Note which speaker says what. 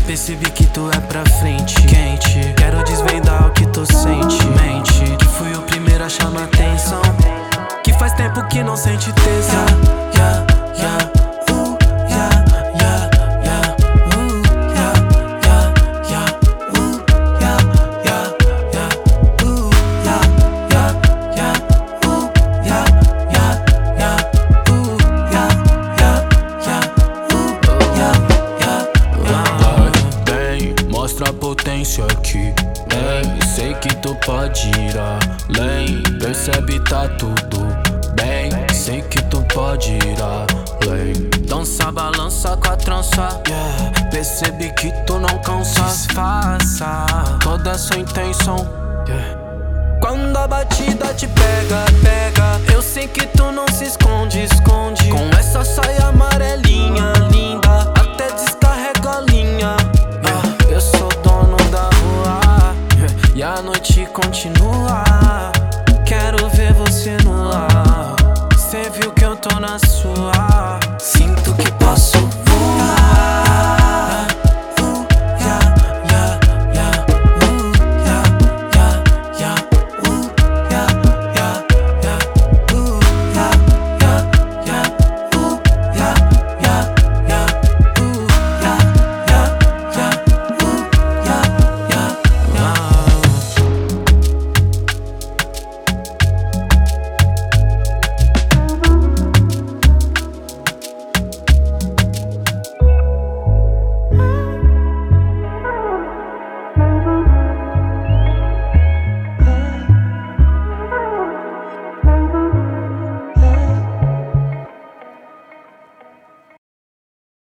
Speaker 1: Percebi que tu é pra frente, quente. Quero desvendar o que tu sente, mente. Que fui o primeiro a chamar atenção, que faz tempo que não sente tesão. Yeah, yeah, yeah, yeah, yeah, yeah, yeah, yeah, yeah, yeah, yeah, yeah, yeah, yeah, yeah, yeah, yeah,
Speaker 2: Bem, mostra a potência aqui. Bem, sei que tu pode ir além. Percebe, tá tudo bem. Sei que tu pode ir além. Dança, balança com a trança, yeah. Percebi que tu não cansa. Disfarça toda essa intenção, yeah. Quando a batida te pega, pega, eu sei que tu não se esconde, esconde. Com essa saia amarela